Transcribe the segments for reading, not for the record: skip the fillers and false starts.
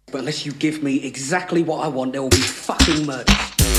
But unless you give me exactly what I want, there will be fucking murder.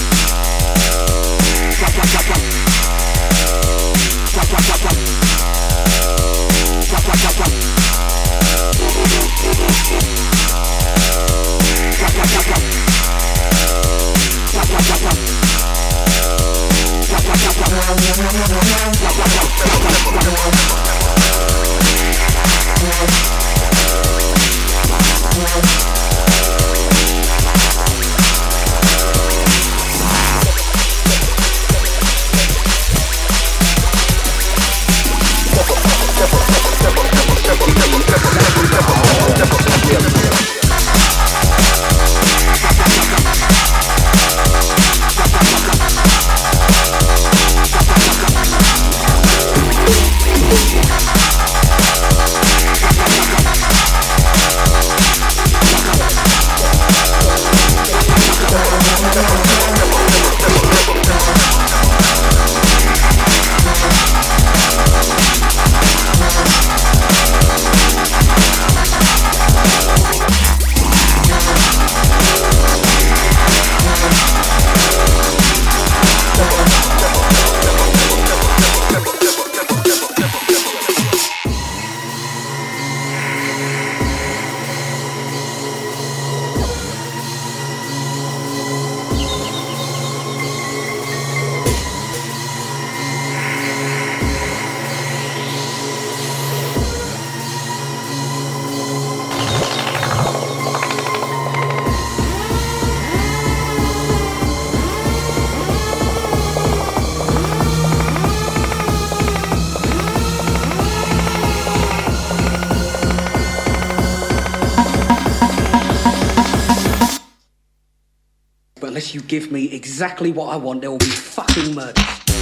Unless you give me exactly what I want, there will be fucking murder.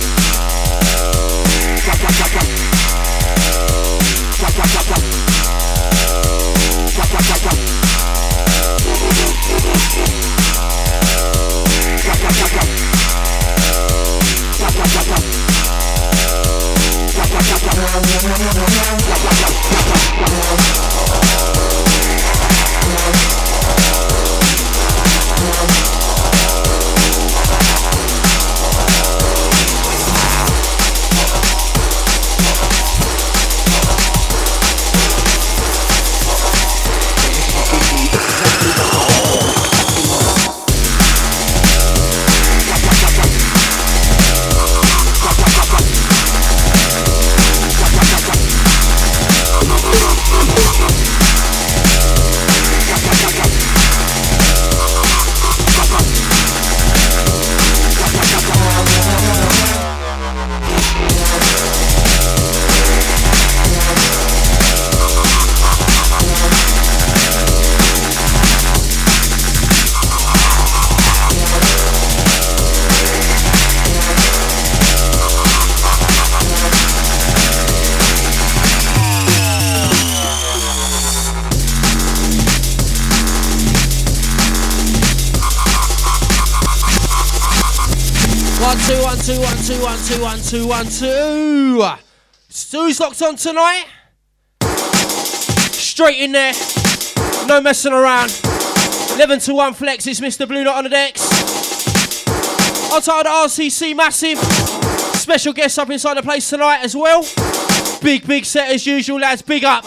One, two. Stu's locked on tonight. Straight in there. No messing around. 11 to 1 flex. It's Mr. Blue Knot on the decks. Outside the RCC Massive. Special guests up inside the place tonight as well. Big set as usual, lads. Big up.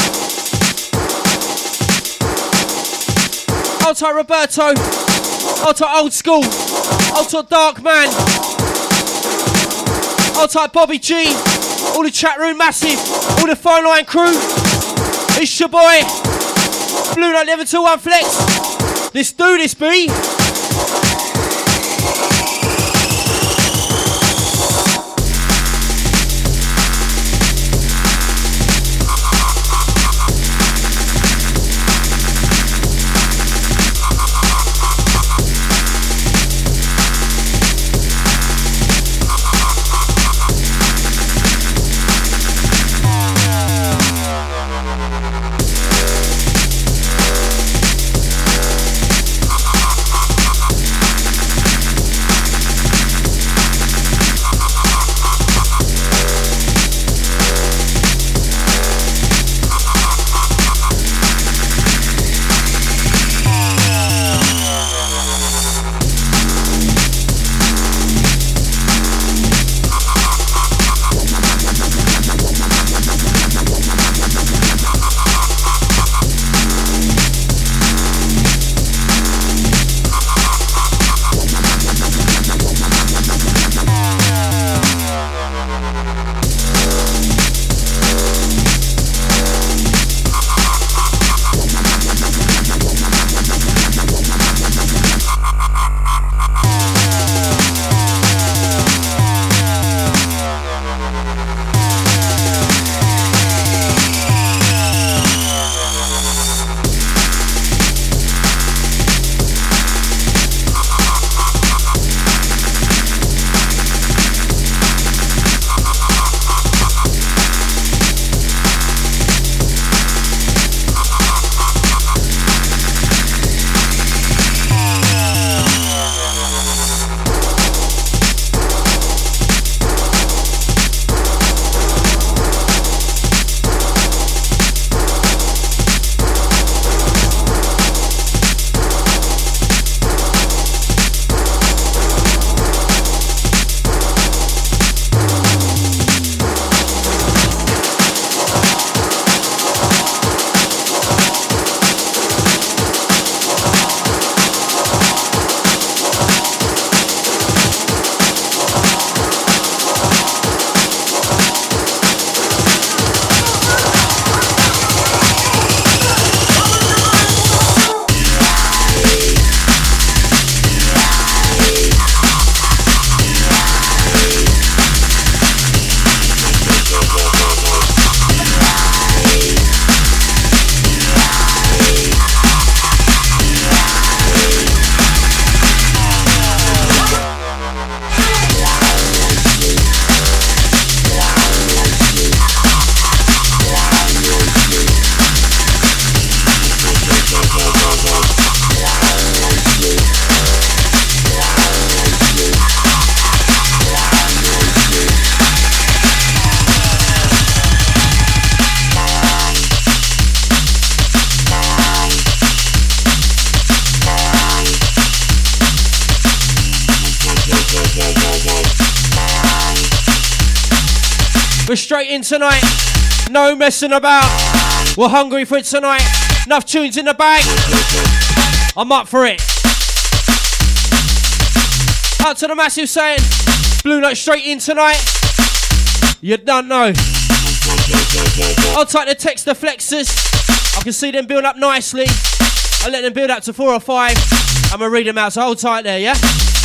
Outside Roberto. Outside Old School. Outside Dark Man. I'll type Bobby G, all the chat room massive, all the phone line crew. It's your boy, Blue Knot 11 to 1 flex. Let's do this, B. We're straight in tonight. No messing about. We're hungry for it tonight. Enough tunes in the bag. I'm up for it. Out to the massive saying, Blue Note straight in tonight. You don't know. I'll take the text the flexers. I can see them build up nicely. I'll let them build up to 4 or 5. I'm gonna read them out, so hold tight there, yeah?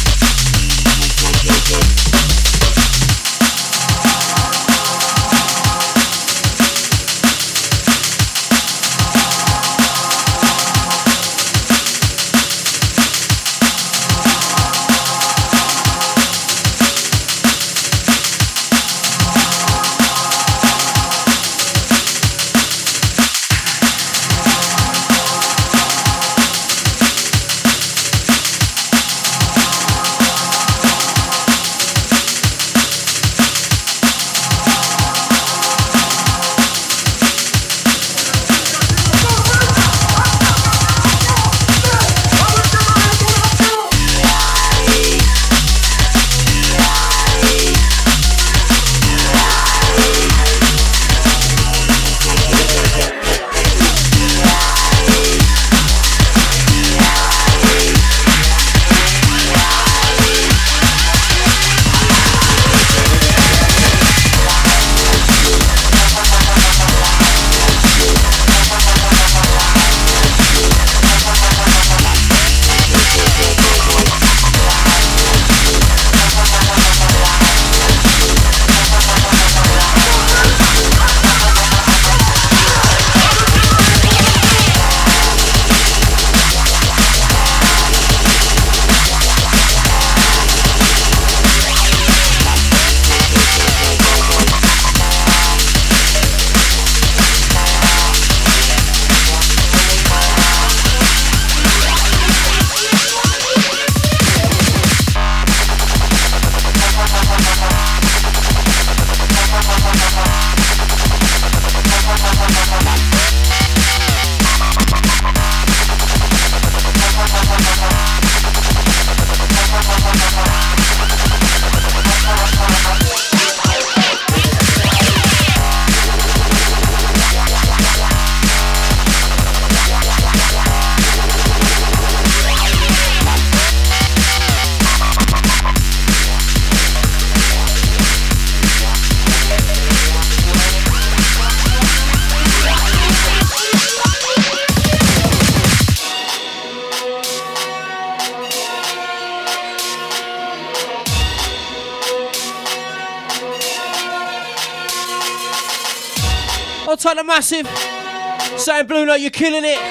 Outside the massive, saying Blue Note, you're killing it.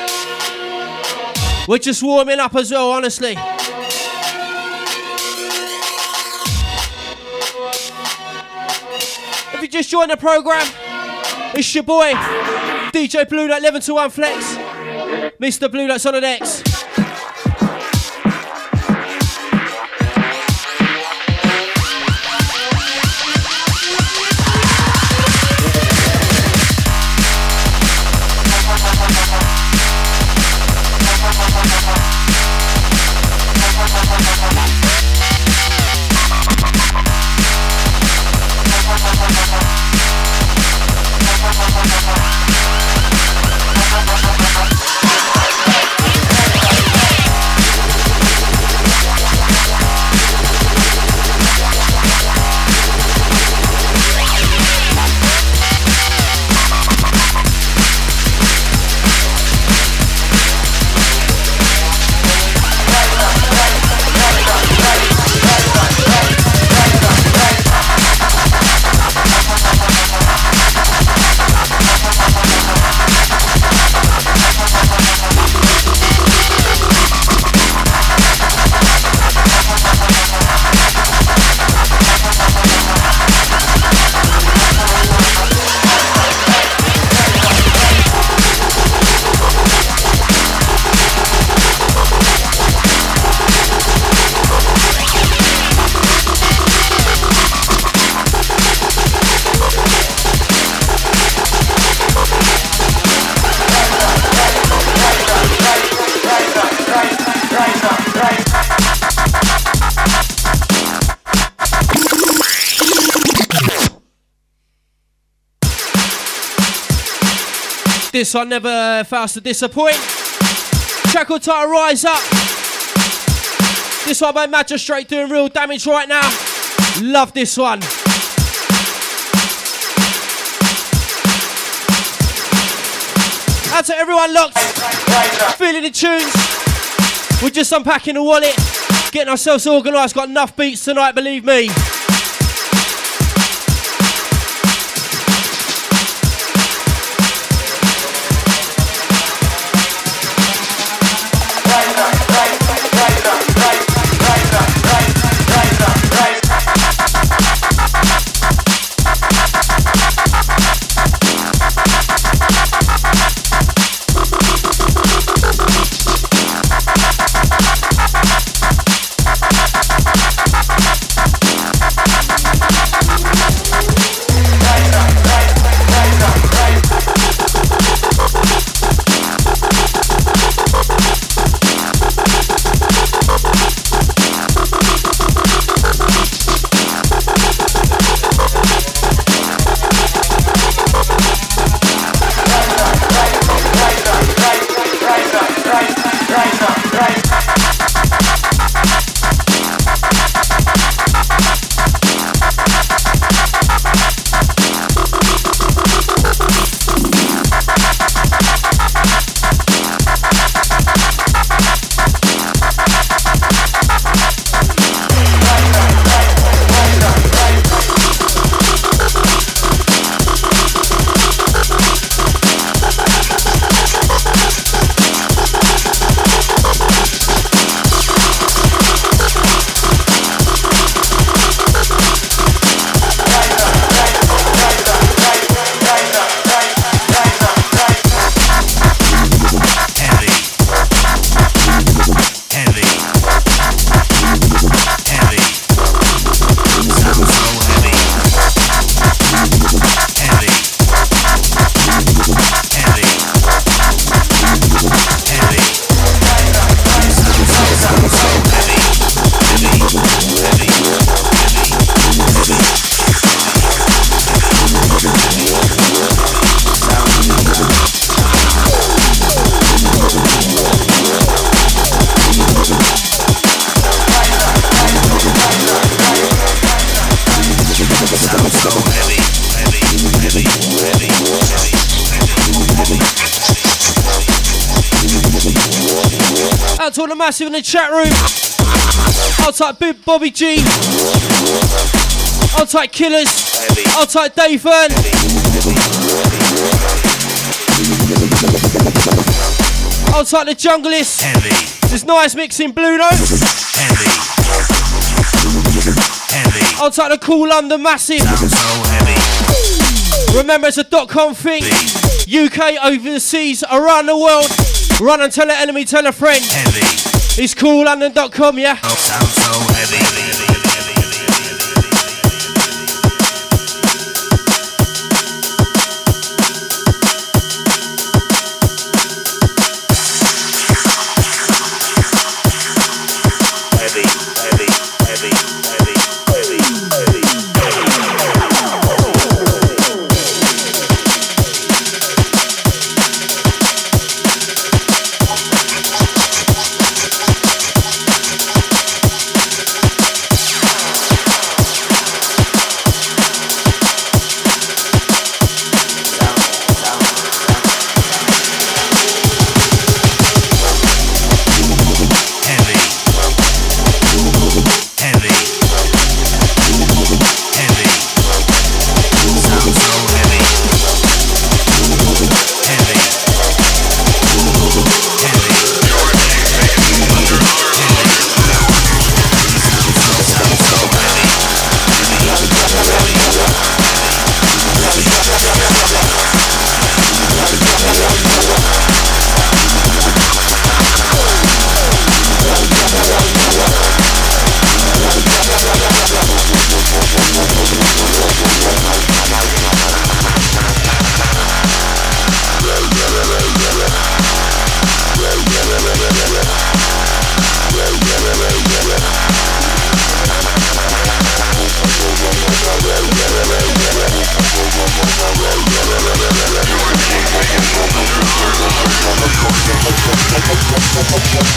We're just warming up as well, honestly. If you just joined the program, it's your boy, DJ Blue Note 11 to 1 Flex. Mr. Blue Note's on the decks. This one never fails to disappoint. Track called title Rise Up. This one by Magistrate doing real damage right now. Love this one. Out to everyone locked. Feeling the tunes. We're just unpacking the wallet. Getting ourselves organised. Got enough beats tonight, believe me. Out to all the massive in the chat room. I'll type Big Bobby G. I'll type Killers. I'll type Dave Fern. I'll type the Junglist. This nice mixing Blue Note. I'll type the Cool London Massive. Remember it's a .com thing. UK, overseas, around the world. Run and tell an enemy, tell a friend. It's coollondon.com, yeah? Sounds so heavy.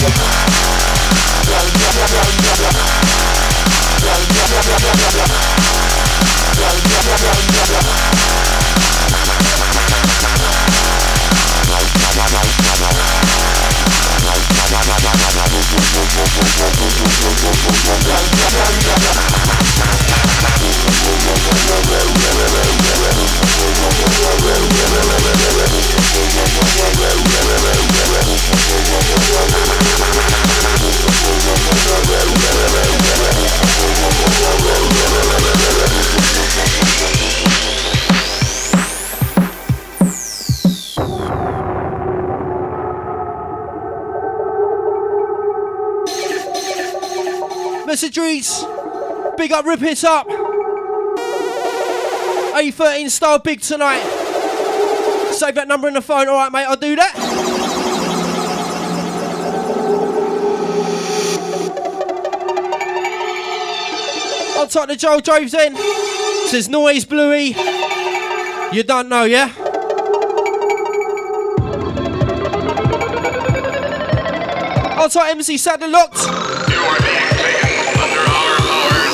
Messageries, big up, rip it up. A13 style big tonight. Save that number in the phone. Alright, mate, I'll do that. I'll talk to Joel Droves in. Says noise, Bluey. You don't know, yeah? I'll talk MC Saturday Locked. You are being taken under our powers.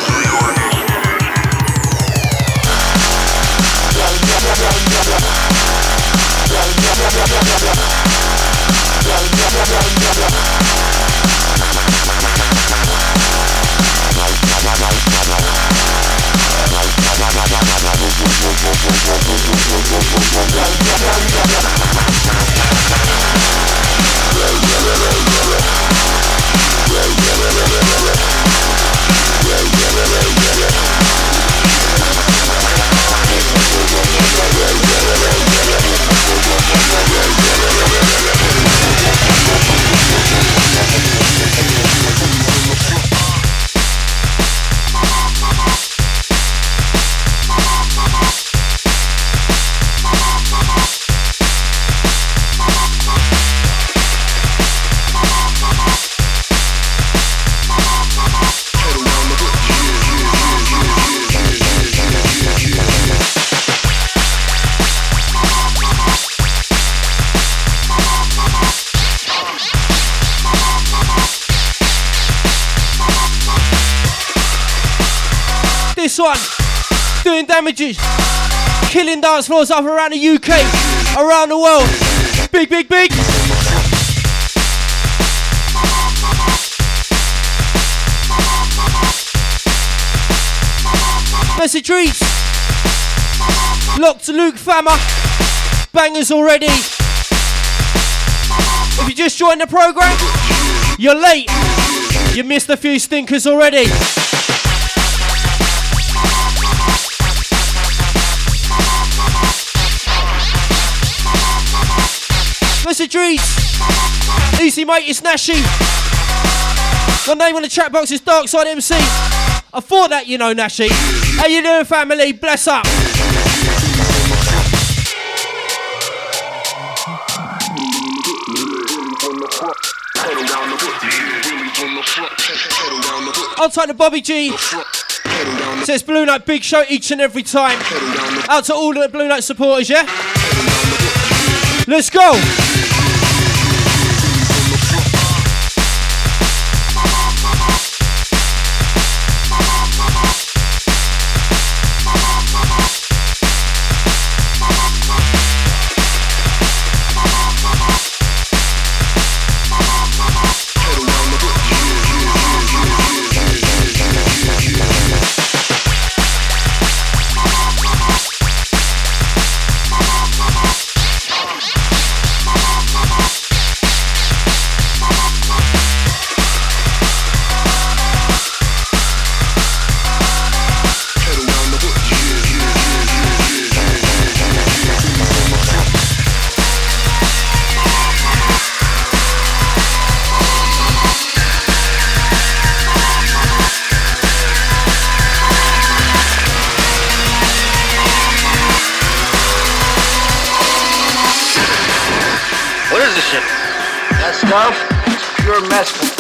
This one, doing damages, killing dance floors up around the UK, around the world. Big, big, big. Messageries, locked to Luke Fammer, bangers already. If you just joined the program, you're late. You missed a few stinkers already. Messageries, easy mate, it's Nashi. My name on the chat box is Darkside MC. I thought that, you know, Nashi. How you doing, family? Bless up. I'll take the Bobby G. Says Blue Note, big show each and every time. Out to all the Blue Note supporters, yeah? Let's go. Stuff, it's pure mess.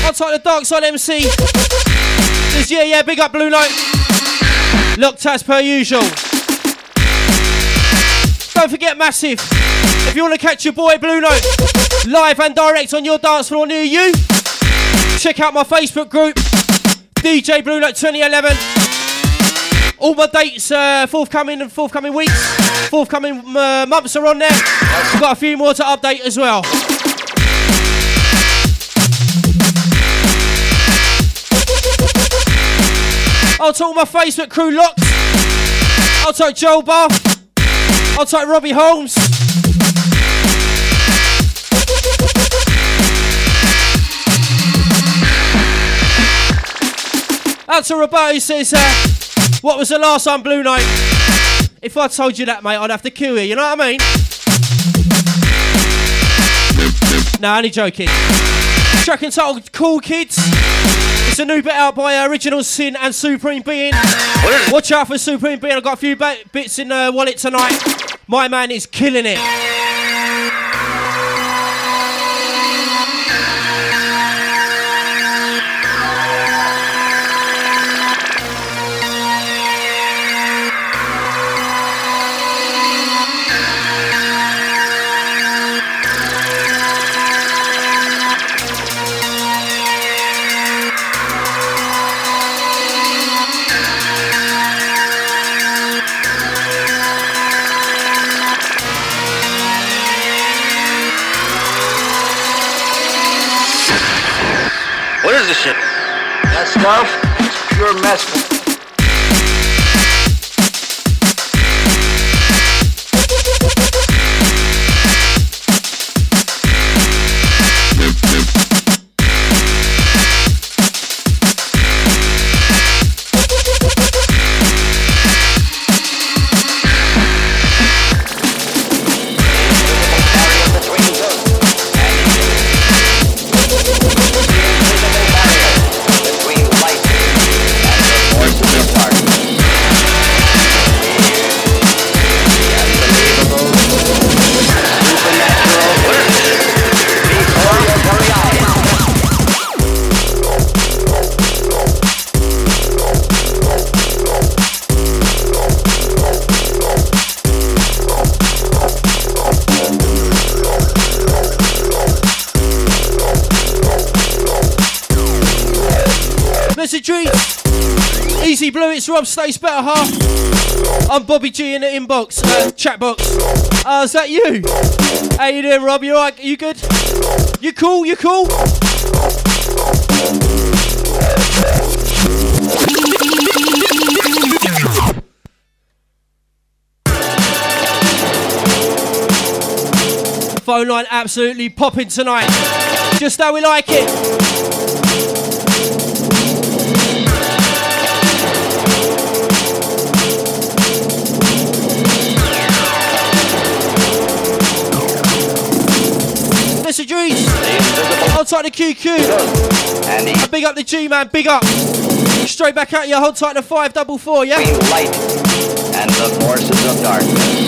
Outside the Dark Side MC. Just, yeah, big up Blue Note. Locked as per usual. Don't forget, massive. If you want to catch your boy Blue Note live and direct on your dance floor near you, check out my Facebook group, DJ Blue Note 2011. All my dates, forthcoming weeks, forthcoming months are on there. Got a few more to update as well. I'll talk my Facebook crew locked. I'll talk Joel Bar. I'll talk Robbie Holmes. Out to Roberto, who says, what was the last on Blue Note? If I told you that, mate, I'd have to kill you, you know what I mean? Nah, only joking. Track entitled Cool Kids. It's a new bit out by Original Sin and Supreme Being. Watch out for Supreme Being. I've got a few bits in the wallet tonight. My man is killing it. That stuff is pure mescaline. Easy Blue, it's Rob Stace Better Half. I'm Bobby G in the inbox, chat box. Is that you? How you doing, Rob? You alright? You good? You cool? You cool? Phone line absolutely popping tonight. Just how we like it. Mr. Drees, hold tight the QQ. And big up the G-Man, big up. Straight back at you, hold tight the 544, yeah? Light and the forces of darkness.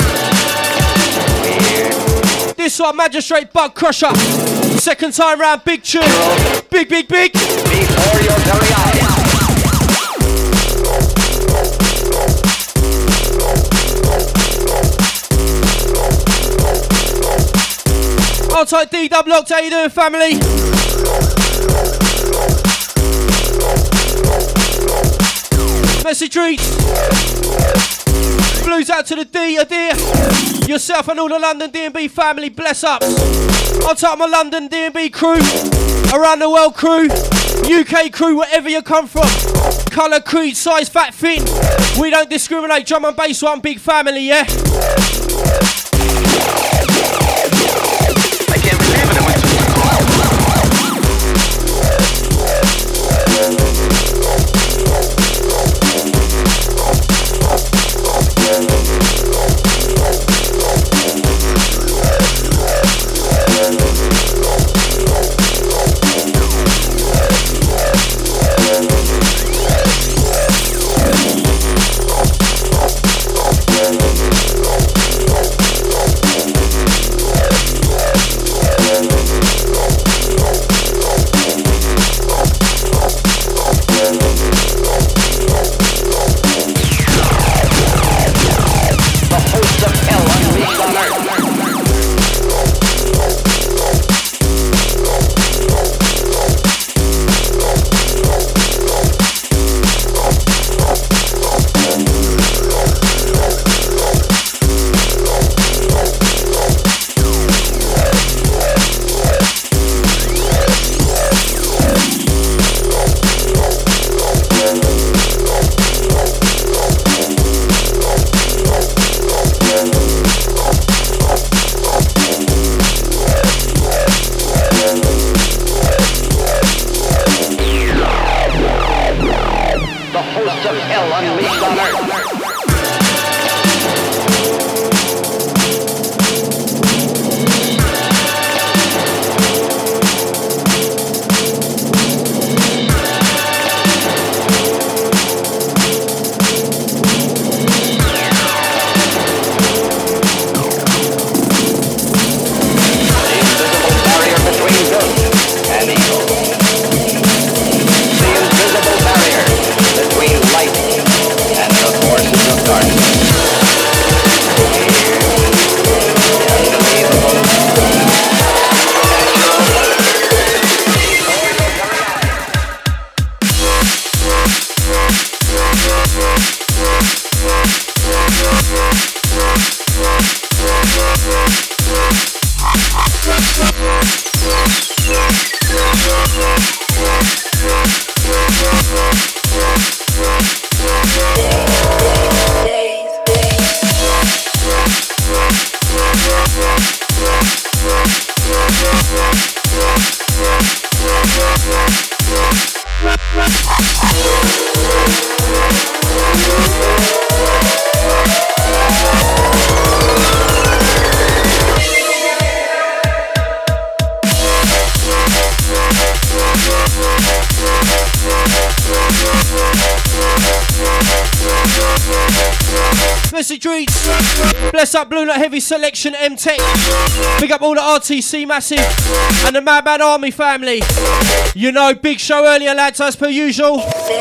Weird. This one, Magistrate Bug Crusher. Second time round, big tune. Big. Before your very eyes. Hold tight D-Dub Locked, how you doing, family? Messy treats. Blues out to the D, a dear. Yourself and all the London D&B family, bless up. Hold tight my London D&B crew. Around the world crew. UK crew, wherever you come from. Colour, creed, size, fat, thin. We don't discriminate, drum and bass, one big family, yeah? hell unleashed on Earth. Bless up Blue Note Heavy Selection M-Tech. Big up all the RTC Massive and the Madman Army family. You know, big show earlier, lads, as per usual.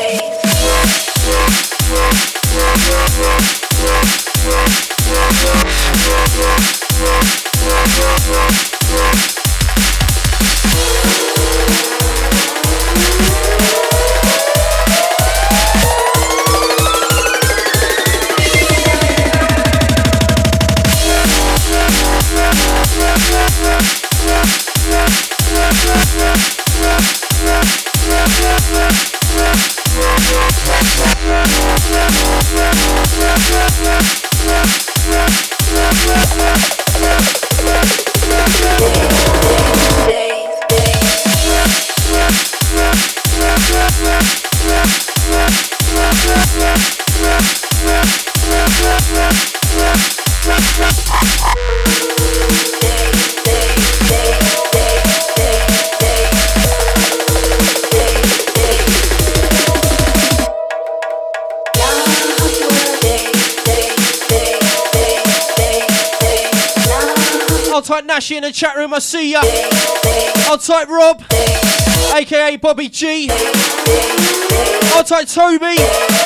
Nashi in the chat room, I see ya. I'll type Rob, aka Bobby G. I'll type Toby.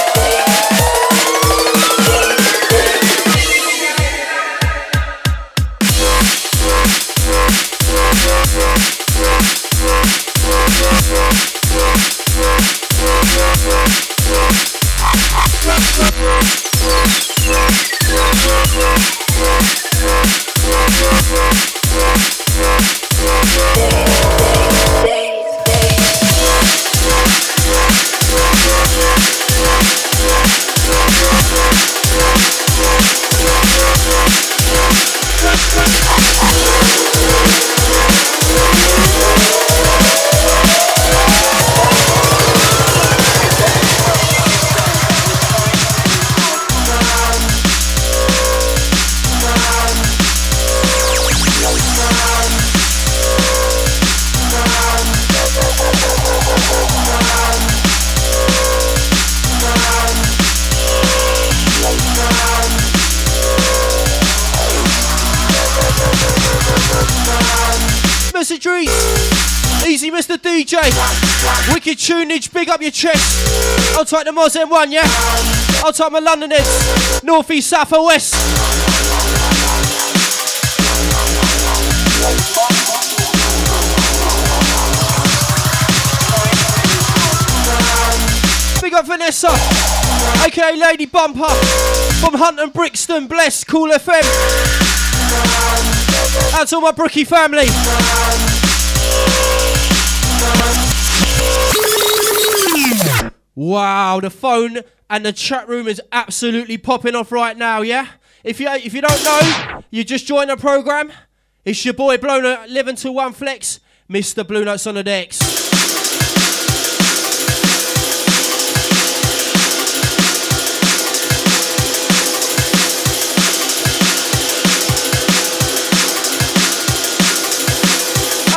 Easy, Mr. DJ. Wicked tunage, big up your chest. I'll type the Moz M1, yeah? I'll type my London heads. North, east, south, or west. Big up Vanessa, aka Lady Bumper. From Hunt and Brixton, bless, Cool FM. Out to all my Brookie family. Wow, the phone and the chat room is absolutely popping off right now, yeah? If you don't know, you just joined the program. It's your boy Blue Note, 11 to 1 Flex, Mr. Blue Notes on the decks.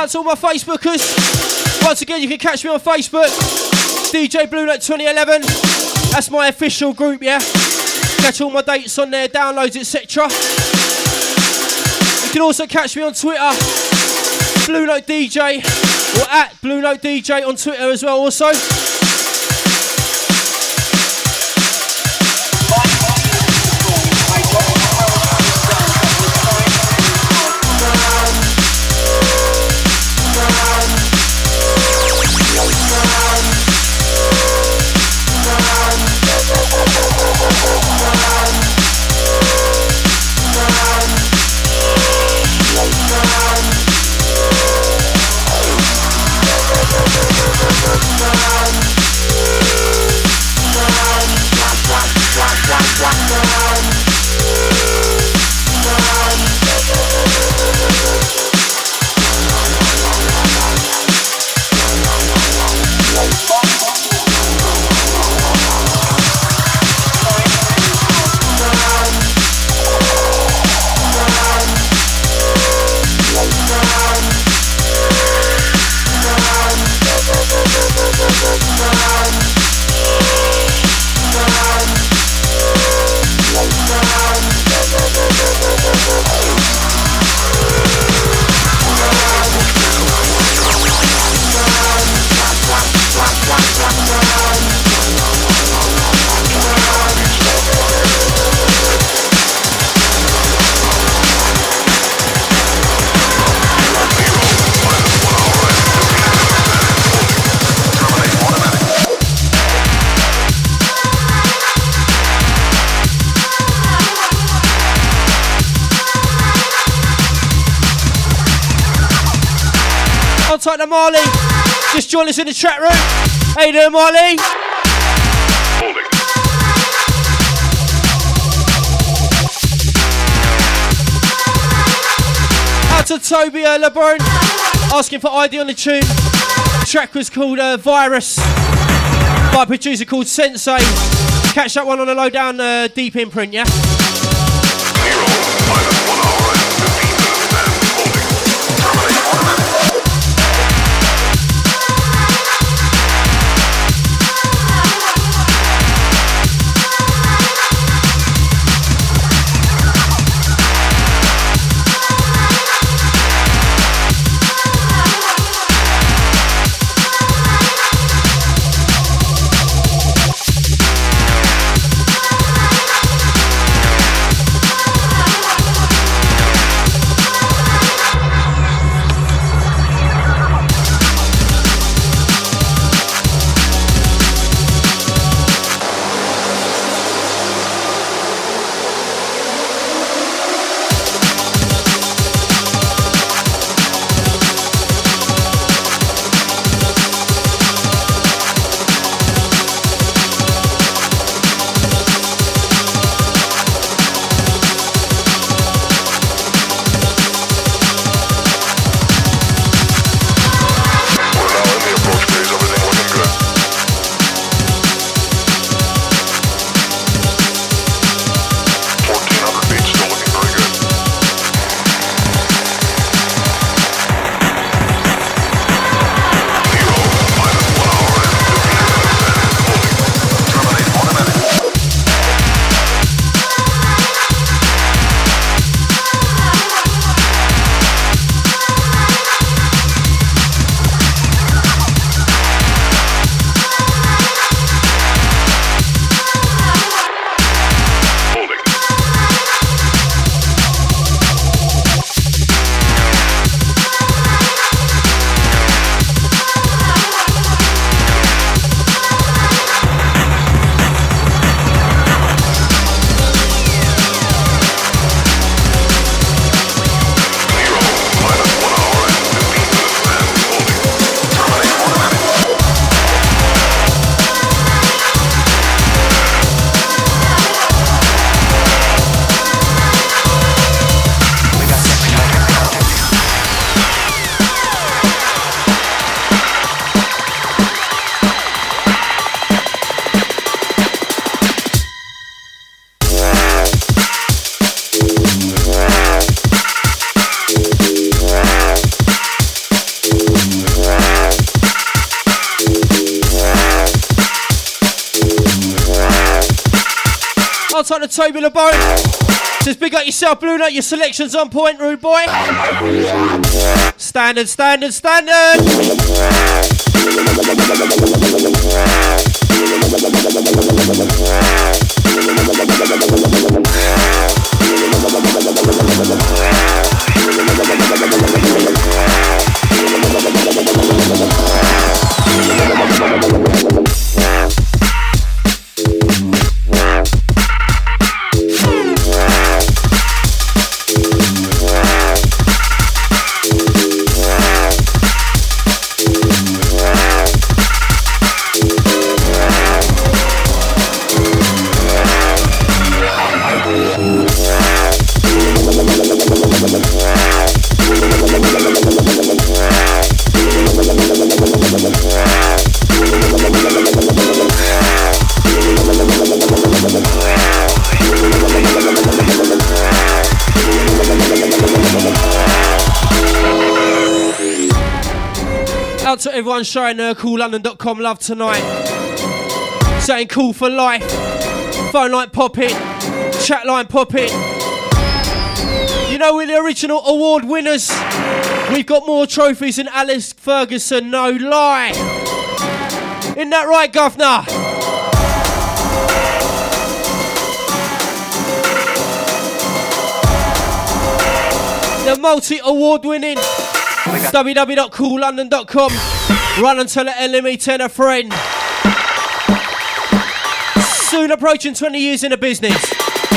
out to all my Facebookers. Once again, you can catch me on Facebook, DJ Blue Note 2011. That's my official group, yeah? Catch all my dates on there, downloads, etc. You can also catch me on Twitter, Blue Note DJ, or at Blue Note DJ on Twitter as well also. To Marley, just join us in the chat room. How you doing, Marley? Holding. Out to Toby LeBron, asking for ID on the tune. The track was called Virus by a producer called Sensei. Catch that one on the Lowdown Deep Imprint, yeah? 0, minus 1 hour and 15 minutes and holding. Terminate automatic. Outside the Toby LeBone. Says big up yourself, Blue Note, your selection's on point, rude boy. Standard, standard, standard. Out to everyone showing CoolLondon.com love tonight. Saying cool for life. Phone line popping. Chat line popping. You know we're the original award winners. We've got more trophies than Alex Ferguson, no lie. Isn't that right, Governor? The multi-award winning www.coollondon.com. Run and tell an enemy, tell a friend. Soon approaching 20 years in the business.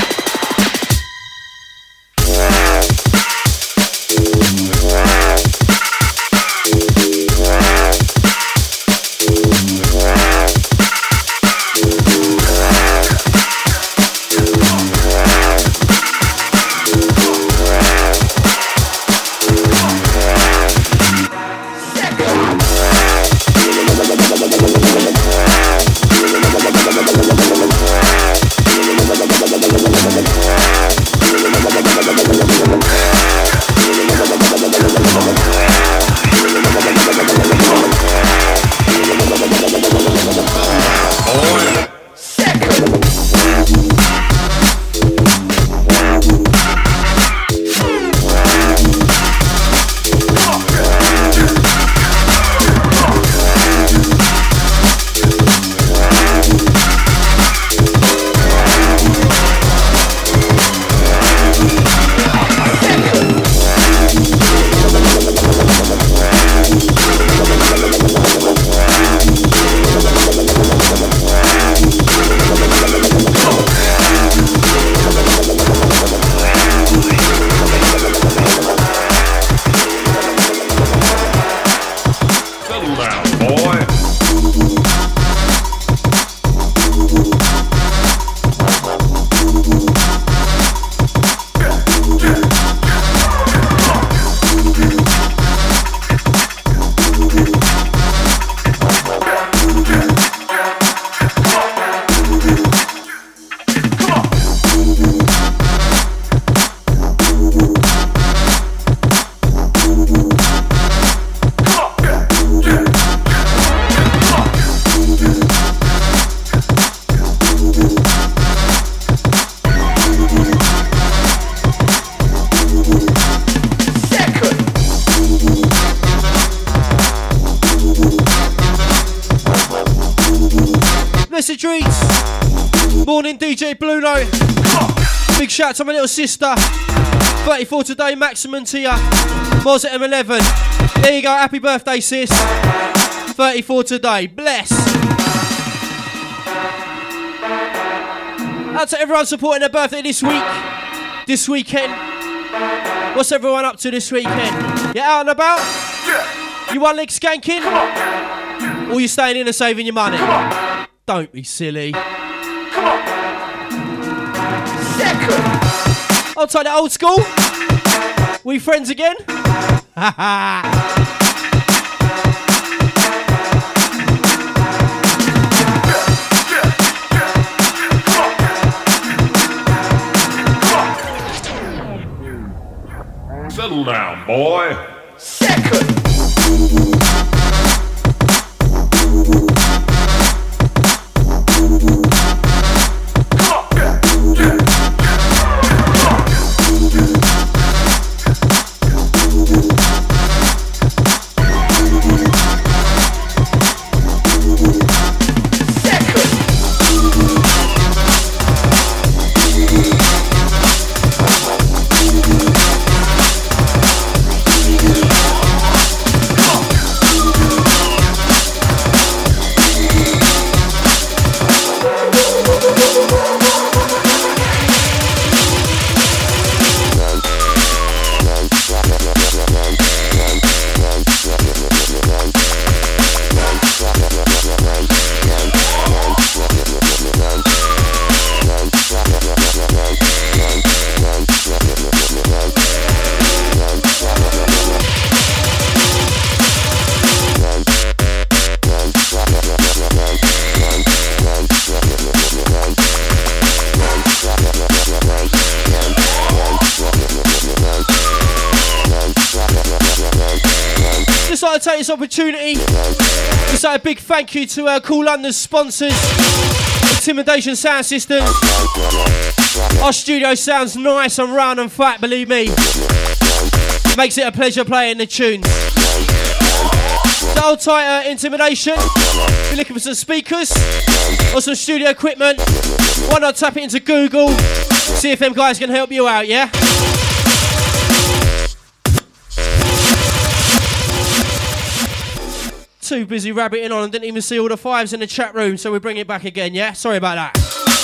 Morning DJ Blue Note. Big shout out to my little sister. 34 today, maximum to ya. Moz at M11. There you go, happy birthday sis. 34 today, bless. Out to everyone supporting their birthday this week. This weekend. What's everyone up to this weekend? You out and about? You one leg skanking? Or you staying in and saving your money? Don't be silly. I'll take that old school. We friends again? Settle down, boy. Second. got to take this opportunity to say a big thank you to Cool London's sponsors, Intimidation Sound Systems. Our studio sounds nice and round and fat, believe me. Makes it a pleasure playing the tunes. So hold tight, Intimidation. If you're looking for some speakers or some studio equipment, why not tap it into Google, see if them guys can help you out, yeah? Too busy rabbiting on and didn't even see all the fives in the chat room, so we bring it back again, yeah? Sorry about that.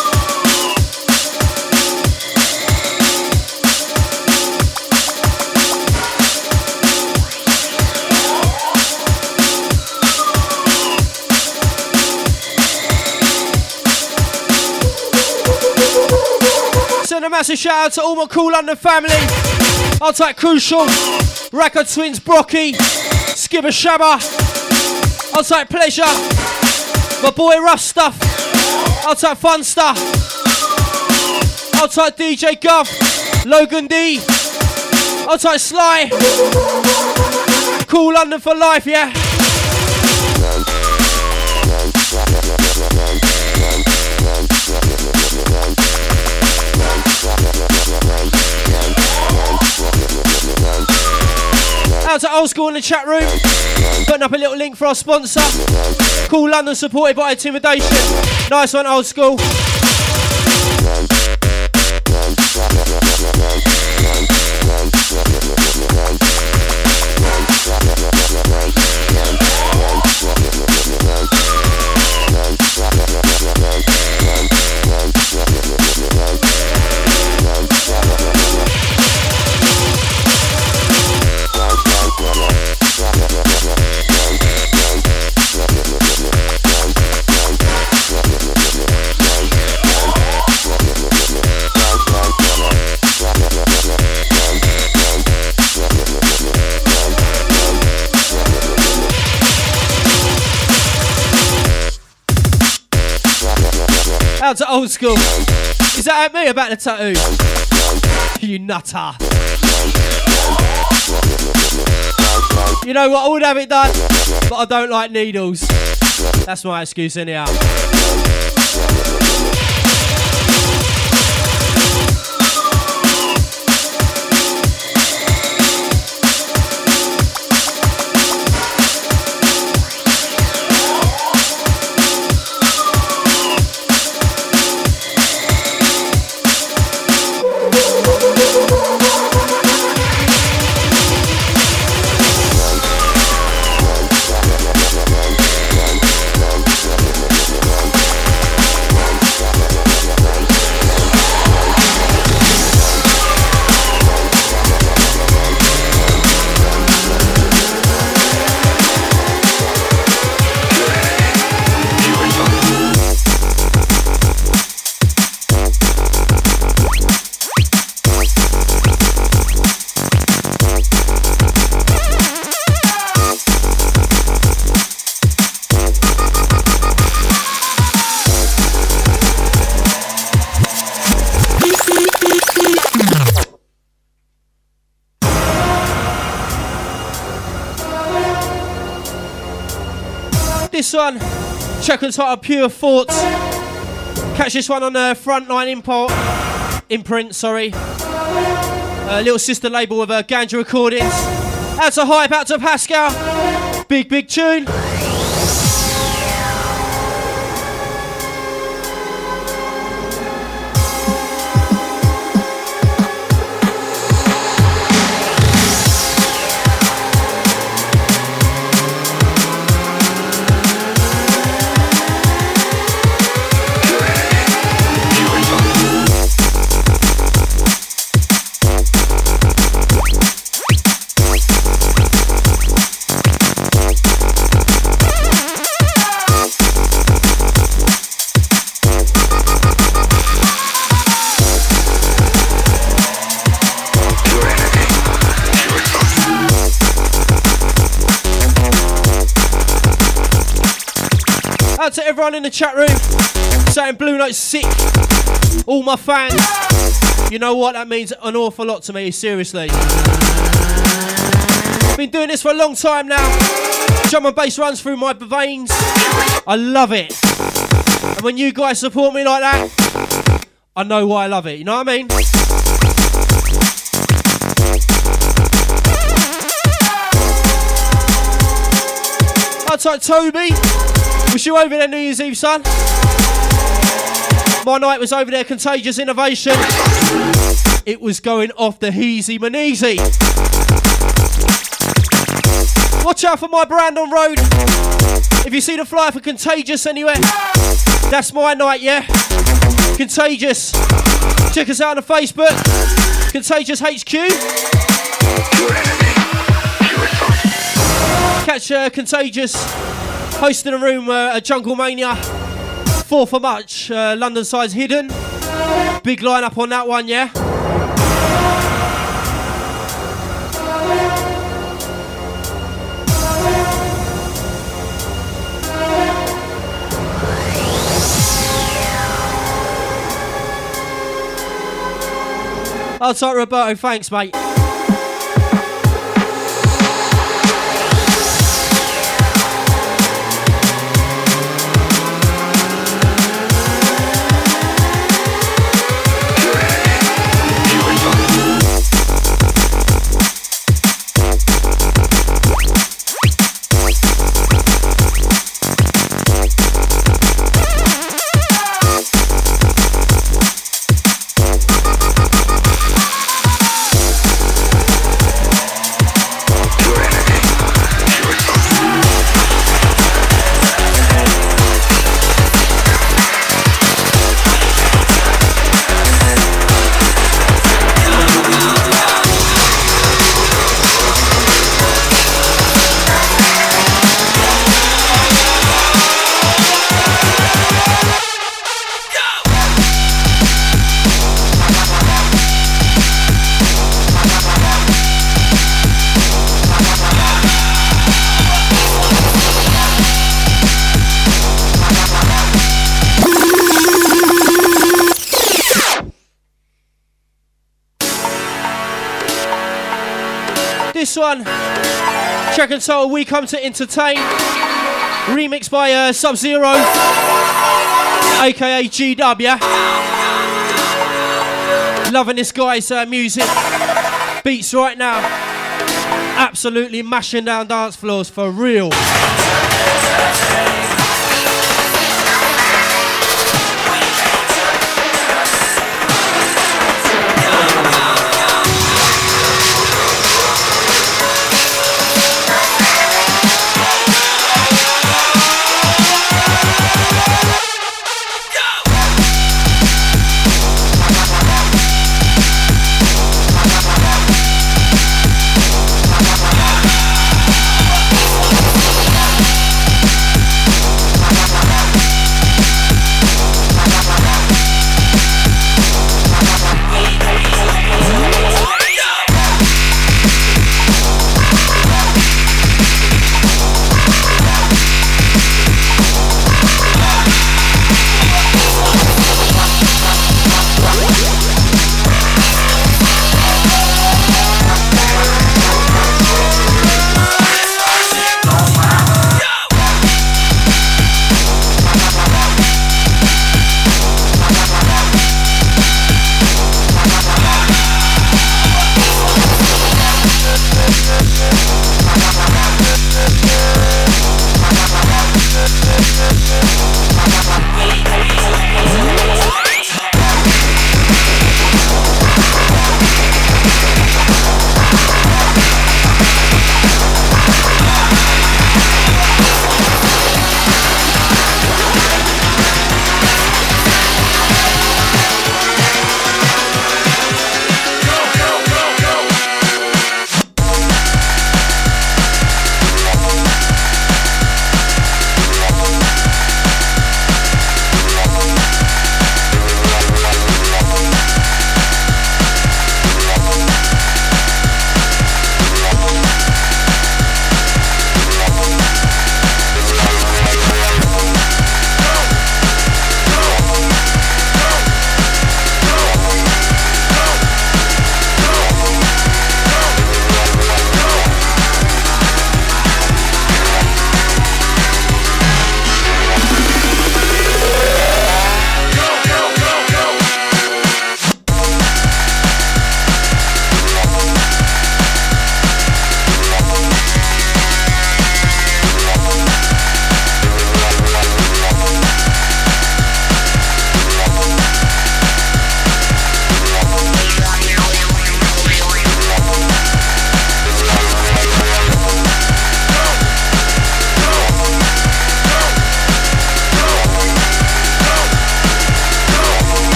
Send a massive shout out to all my Cool London family. I'll take Crucial, Record Twins, Brocky, Skibber Shabba. I'll take Pleasure, my boy Rough Stuff. I'll take Fun Stuff. I'll take DJ Gov, Logan D. I'll take Sly. Cool London for life, yeah? Out to Old School in the chat room, putting up a little link for our sponsor. Cool London, supported by Intimidation. Nice one, Old School. Out to Old School. Is that at me about the tattoo? You nutter. You know what, I would have it done, but I don't like needles. That's my excuse anyhow. This one, check and title Pure Thoughts. Catch this one on the Frontline imprint, sorry. Little sister label of Ganja Recordings. Out to Hype, out to Pascal. Big tune. Out to everyone in the chat room saying Blue Note's sick. All my fans. You know what? That means an awful lot to me, seriously. Been doing this for a long time now. Drum and bass runs through my veins. I love it. And when you guys support me like that, I know why I love it. You know what I mean? Outside Toby. Was you over there New Year's Eve, son? My night was over there, Contagious Innovation. It was going off the Heezy Maneezy. Watch out for my brand on road. If you see the flyer for Contagious anywhere, that's my night, yeah? Contagious. Check us out on Facebook. Contagious HQ. Catch Contagious hosting a room at Jungle Mania. 4th of March, London side's hidden. Big lineup on that one, yeah? Outside Roberto, thanks, mate. This one, Track and Soul, We Come to Entertain, remixed by Sub-Zero, aka G-Dub, yeah? Loving this guy's music, beats right now, absolutely mashing down dance floors for real.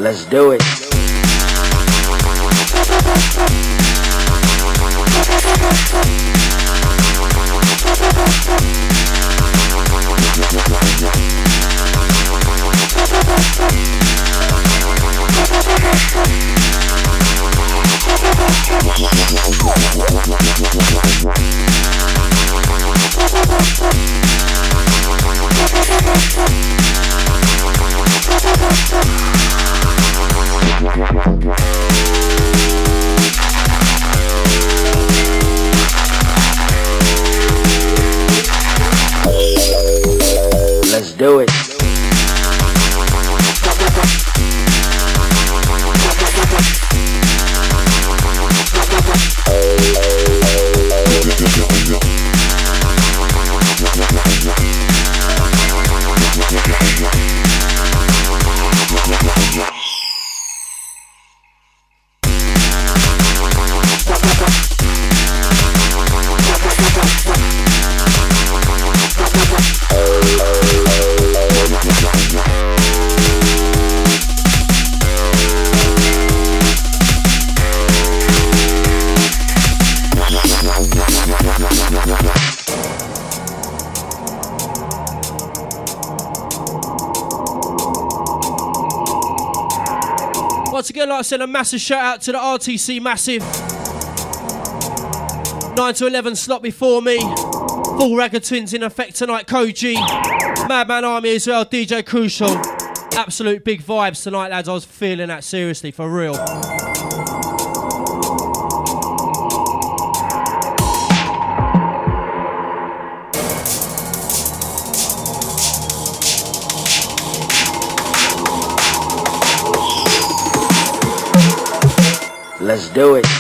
Let's do it. Let's do it. Once again, like I said, a massive shout out to the RTC Massive. 9 to 11 slot before me. Full Ragga Twins in effect tonight. Koji, Madman Army as well. DJ Crucial. Absolute big vibes tonight, lads. I was feeling that seriously, for real. Let's do it.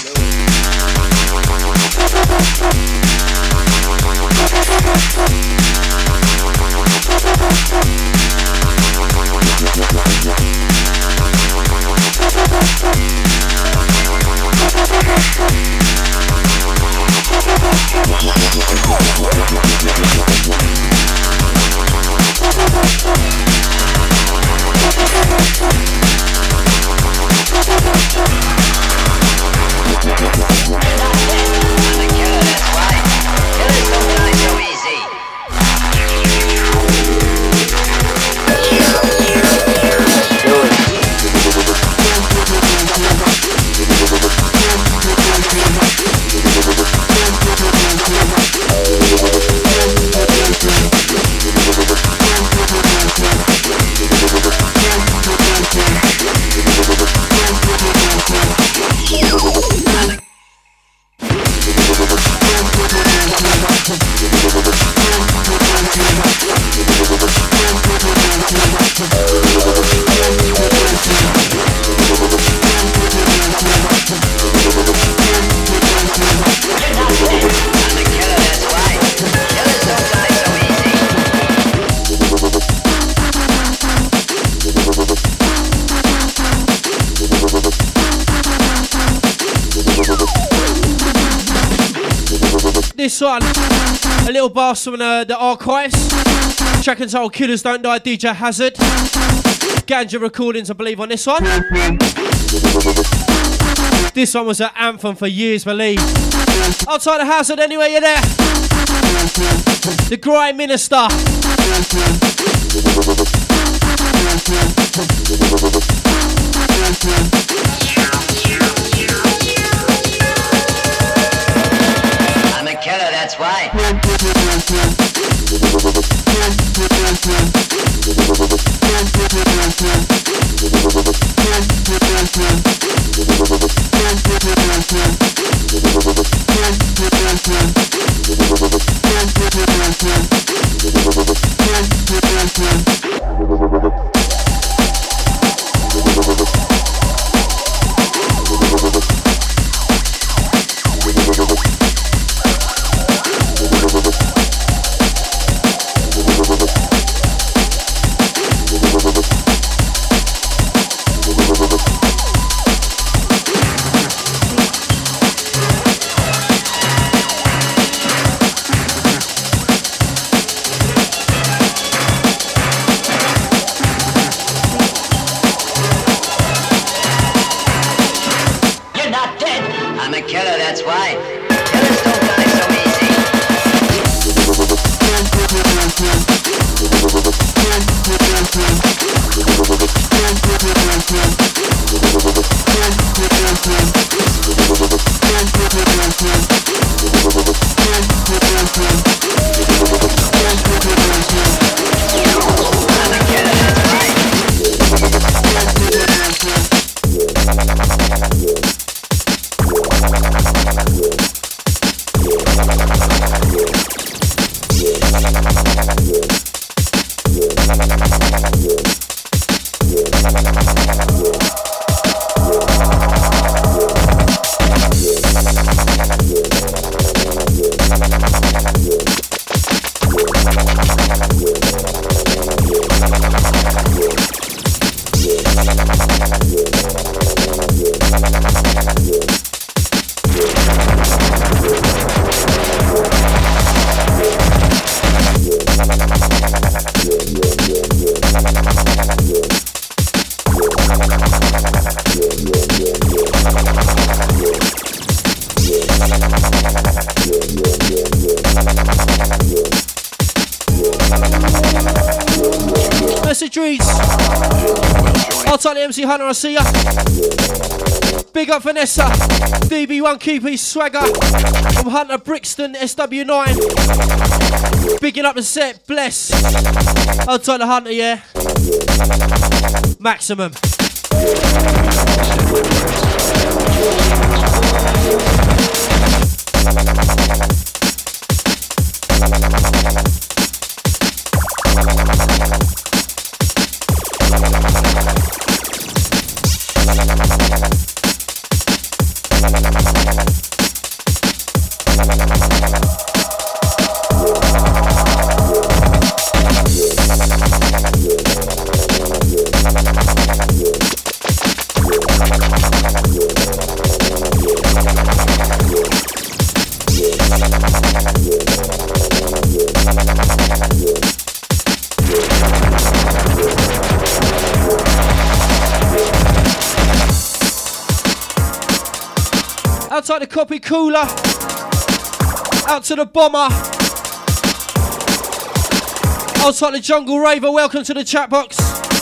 This one, a little bass from the Archives. Track entitled Killers Don't Die, DJ Hazard. Ganja Recordings, I believe, on this one. This one was an anthem for years, believe. Outside the Hazard, anyway, you're there. The Grime Minister. I'm a killer, that's right. Outside the MC Hunter, I see ya. Big up Vanessa, DB1 QP Swagger from Hunter Brixton, SW9. Bigging up the set, bless. Outside the Hunter, yeah. Maximum. Outside the Copy Cooler, out to the Bomber, outside the Jungle Raver, welcome to the chat box.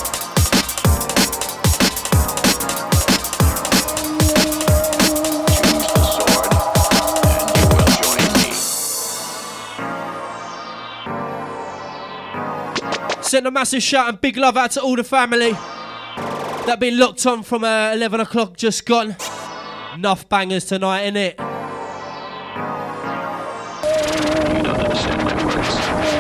Send a massive shout and big love out to all the family that been locked on from 11 o'clock just gone. Enough bangers tonight, innit? You don't understand my words.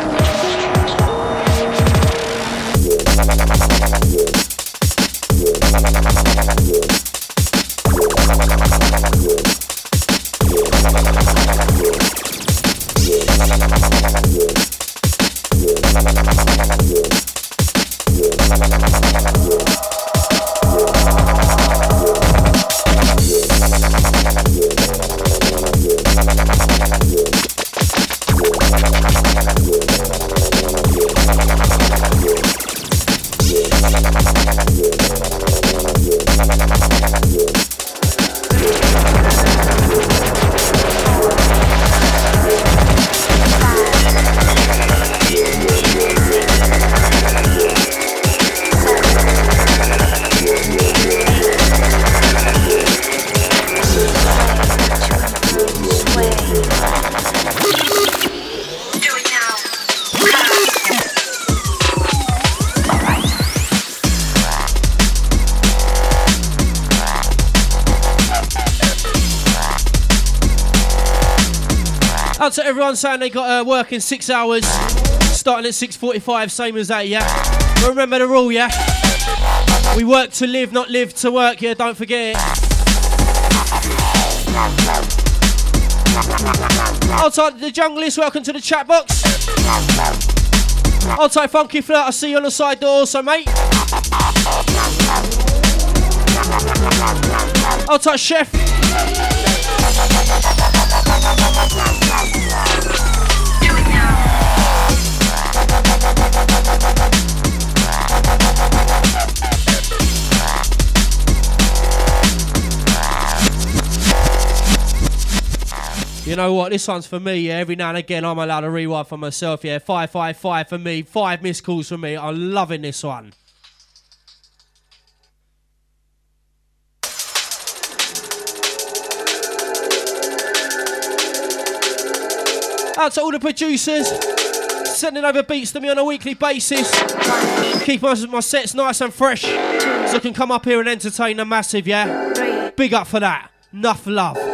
Out to everyone saying they got work in 6 hours, starting at 6:45, same as that, yeah? But remember the rule, yeah? We work to live, not live to work, yeah? Don't forget it. Outside the Junglist, welcome to the chat box. Outside Funky Flirt, I see you on the side door also, mate. Outside Chef. You know what, this one's for me, yeah, every now and again I'm allowed to rewind for myself, yeah, 555 for me, 5 missed calls for me, I'm loving this one. Out to all the producers, sending over beats to me on a weekly basis. Keep my sets nice and fresh, so I can come up here and entertain the massive, yeah? Big up for that. Enough love. 4,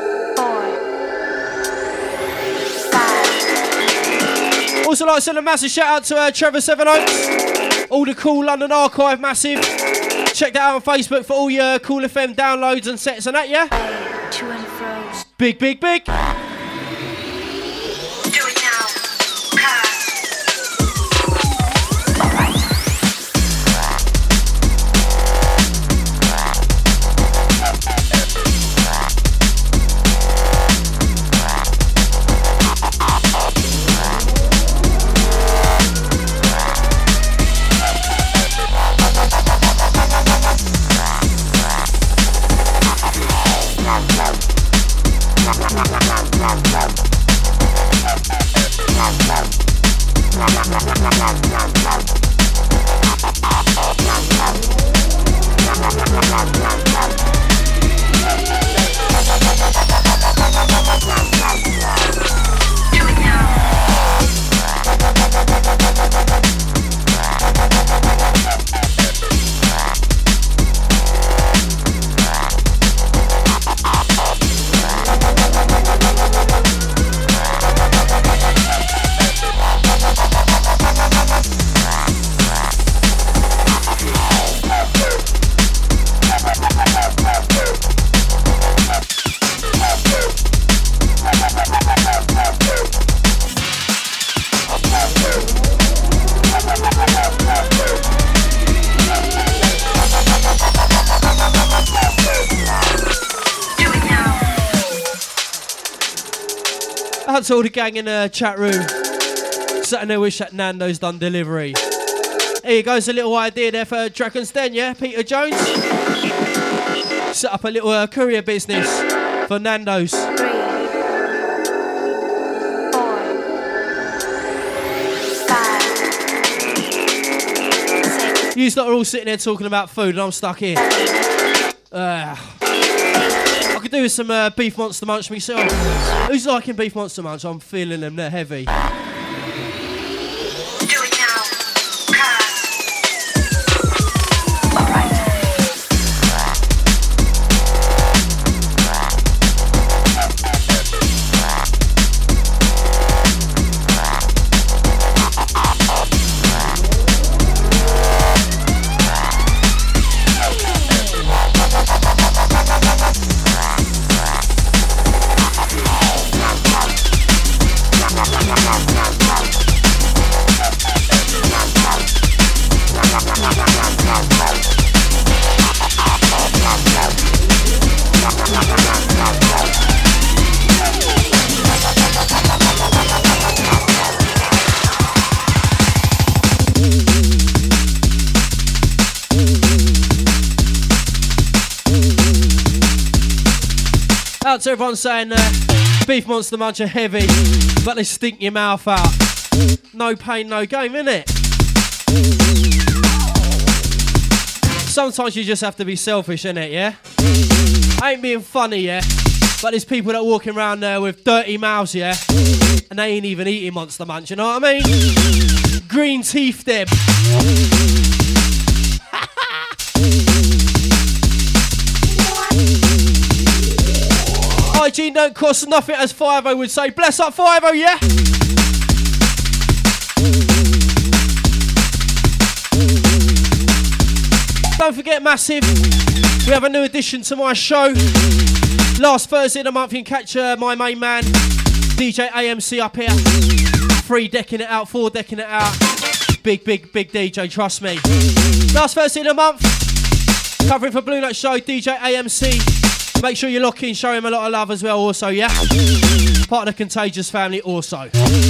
5. Also like to send a massive shout out to Trevor Sevenoaks. All the cool London Archive massive. Check that out on Facebook for all your Cool FM downloads and sets and that, yeah? To and fro. Big, big, big. Do it now. Pass. To all the gang in the chat room, sitting there wish that Nando's done delivery. Here goes a little idea there for Dragon's Den, yeah? Peter Jones set up a little courier business for Nando's. 3, 4, 5, 6. You lot are all sitting there talking about food and I'm stuck here. I could do with some beef monster munch myself. Who's liking beef monster munch? I'm feeling them, they're heavy. Do it now. Pass. Out to everyone saying beef monster munch are heavy, but they stink your mouth out. No pain, no game, innit? Sometimes you just have to be selfish, innit, yeah? I ain't being funny, yeah? But there's people that walking around there with dirty mouths, yeah? And they ain't even eating monster munch, you know what I mean? Green teeth, them. Hygiene don't cost nothing, as 5-0 would say. Bless up 5-0, yeah? Don't forget, massive, we have a new addition to my show. Last Thursday of the month, you can catch my main man, DJ AMC, up here. 3 decking it out, 4 decking it out. Big DJ, trust me. Last Thursday of the month, covering for Blue Note Show, DJ AMC. Make sure you lock in, show him a lot of love as well also, yeah? Part of the Contagious family also.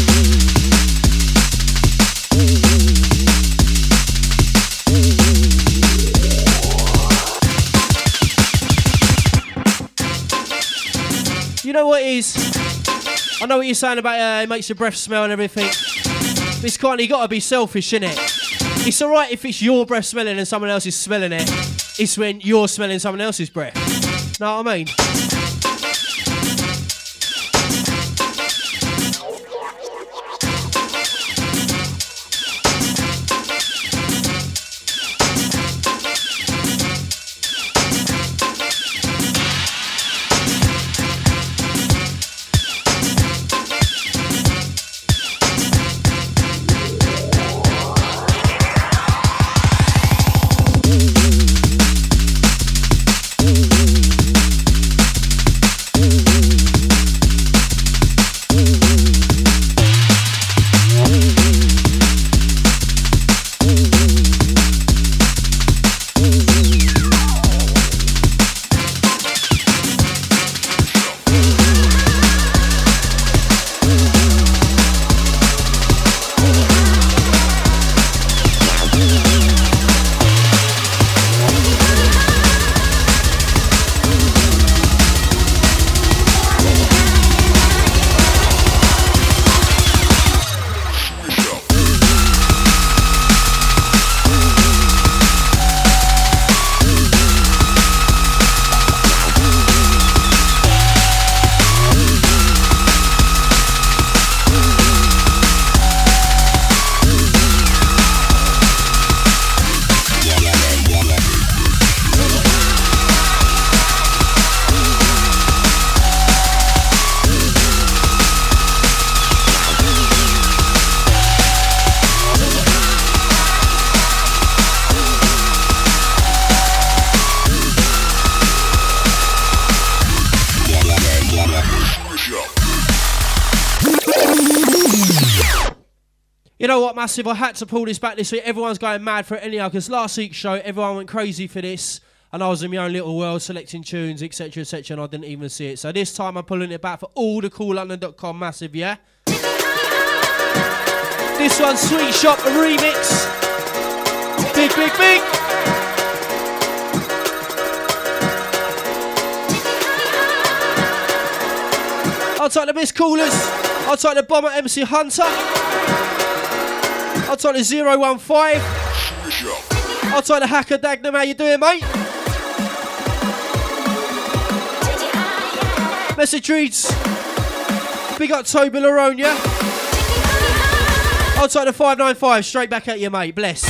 You know what it is? I know what you're saying about it makes your breath smell and everything. It's kind of, you gotta be selfish, innit? It's alright if it's your breath smelling and someone else is smelling it. It's when you're smelling someone else's breath. Know what I mean? You know what, Massive? I had to pull this back this week. Everyone's going mad for it anyhow, because last week's show, everyone went crazy for this, and I was in my own little world selecting tunes, etc., etc., and I didn't even see it. So this time I'm pulling it back for all the CoolLondon.com Massive, yeah? This one's Sweet Shop, a remix. Big, big, big. I'll take the Miss Coolers. I'll take the Bomber MC Hunter. I'll take the 015. I'll take the Hacker Dagnum. How you doing, mate? Message reads, big up Toby Larone, yeah? I'll take the 595. Straight back at you, mate. Bless.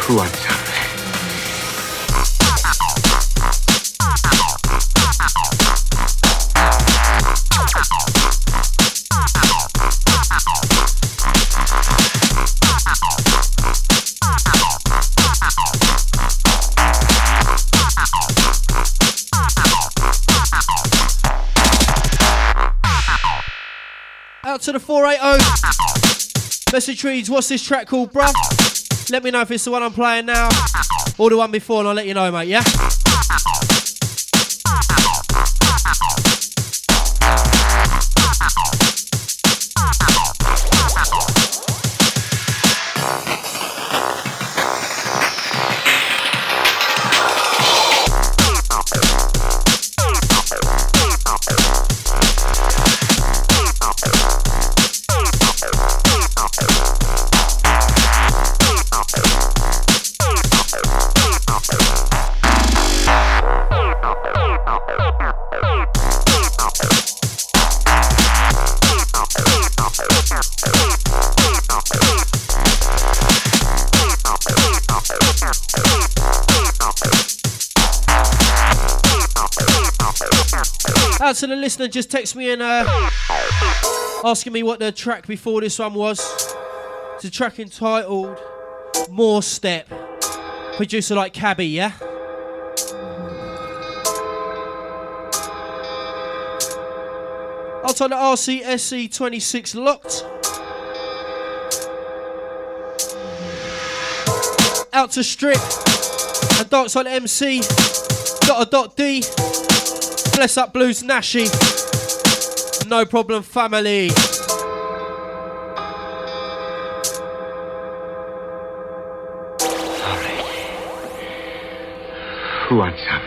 Who wants some? Out to the 480. Message reads, what's this track called, bruv? Let me know if it's the one I'm playing now or the one before and I'll let you know, mate, yeah? Out to the listener, just text me and asking me what the track before this one was. It's a track entitled More Step. Producer like Cabby, yeah? I'll take the RCSC 26 locked. Out to Strip and Dark Side MC. .D. Bless up Blues Nashi. No problem family. Who wants some?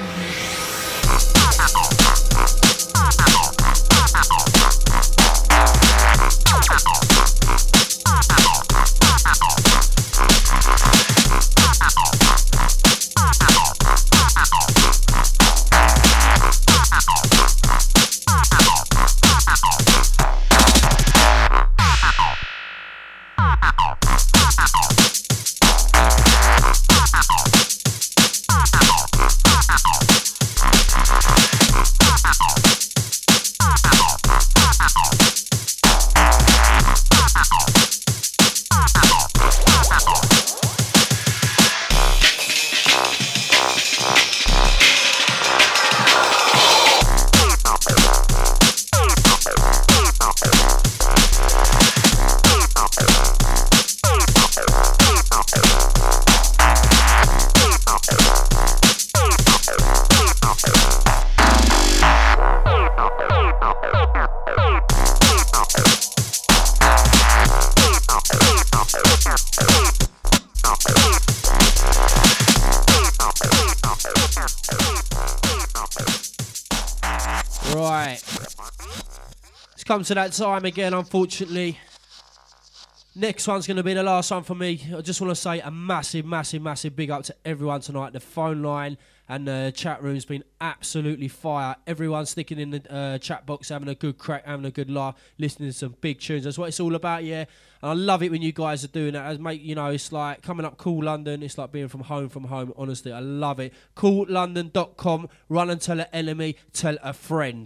Come to that time again, unfortunately. Next one's going to be the last one for me. I just want to say a massive, massive, massive big up to everyone tonight. The phone line and the chat room's been absolutely fire. Everyone sticking in the chat box, having a good crack, having a good laugh, listening to some big tunes. That's what it's all about, yeah. And I love it when you guys are doing that. You know, it's like coming up Cool London. It's like being from home. Honestly, I love it. CoolLondon.com. Run and tell an enemy, tell a friend.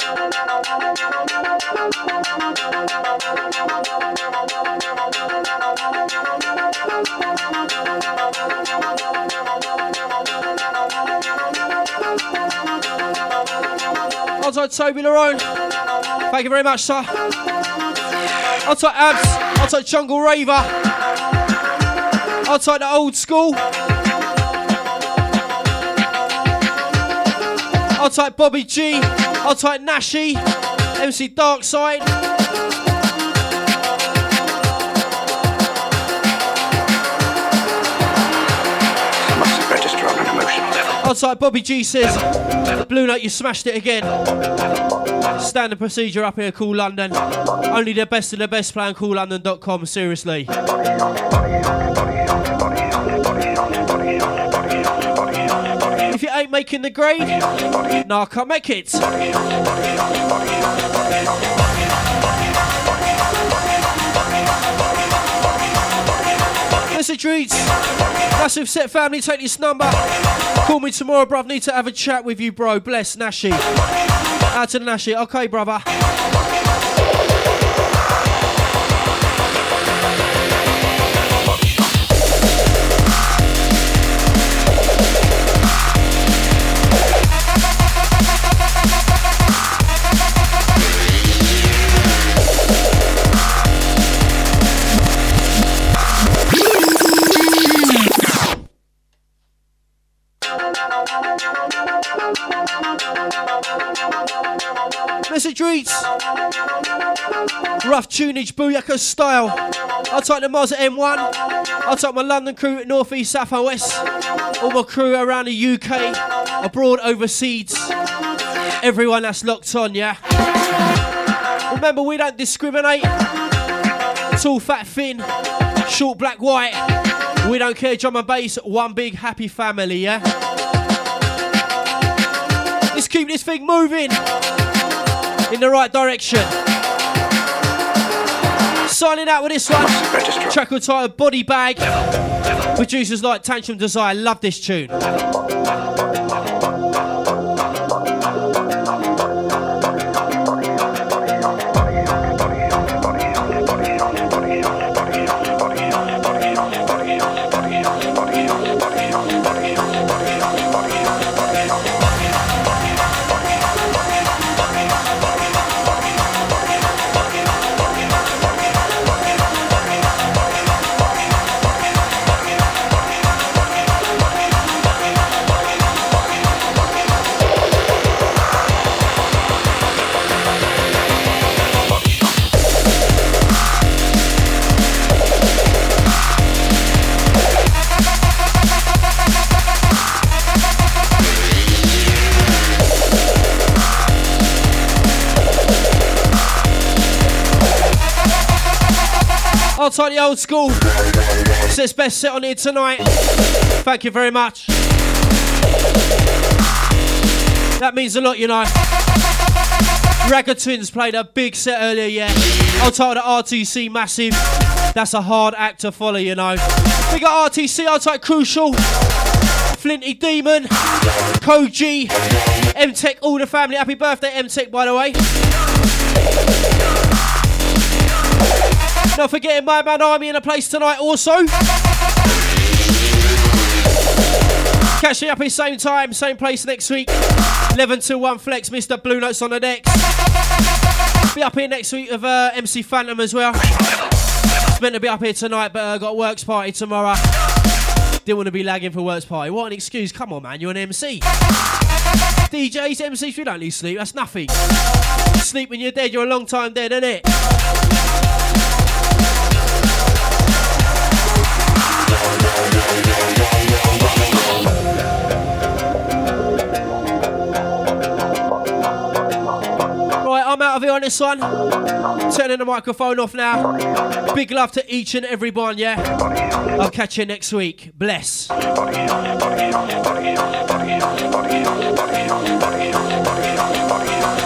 Outside Toby Larone, thank you very much, sir. Outside Abs, outside Jungle Raver, outside the old school, outside Bobby G, outside Nashi, MC Darkside. Must register on an emotional level. Outside Bobby G says, Blue Note, you smashed it again. Standard procedure up here, Cool London. Only the best of the best playing CoolLondon.com, seriously. If you ain't making the grade, no, I can't make it. Message reads, Massive Set family, take this number. Call me tomorrow, bruv. Need to have a chat with you, bro. Bless, Nashi. Out to the Nashi. Okay, brother. Message reads, rough tunage, Booyaka style. I'll take the Moz at M1. I'll take my London crew at North East, South and West. All my crew around the UK, abroad, overseas. Everyone that's locked on, yeah? Remember, we don't discriminate. Tall, fat, thin, short, black, white. We don't care, drum and bass. One big happy family, yeah? Let's keep this thing moving in the right direction. Signing out with this one. Track titled Body Bag. Producers like Tantrum Desire. Love this tune. I'll take the old school. It's best set on here tonight. Thank you very much. That means a lot, you know. Ragga Twins played a big set earlier, yeah. I'll take the RTC Massive. That's a hard act to follow, you know. We got RTC, I'll take Crucial, Flinty Demon, Koji, M-Tech, all the family. Happy birthday, M-Tech, by the way. Not forgetting My Man Army in the place tonight also. Catch me up at same time, same place next week. 11 till 1 Flex, Mr. Blue Notes on the decks. Be up here next week with MC Phantom as well. It's meant to be up here tonight, but I got a works party tomorrow. Didn't want to be lagging for works party. What an excuse. Come on, man, you're an MC. DJs, MCs, we don't need sleep. That's nothing. Sleep when you're dead, you're a long time dead, innit? Right, I'm out of here on this one. Turning the microphone off now. Big love to each and every one, yeah? I'll catch you next week. Bless. Body.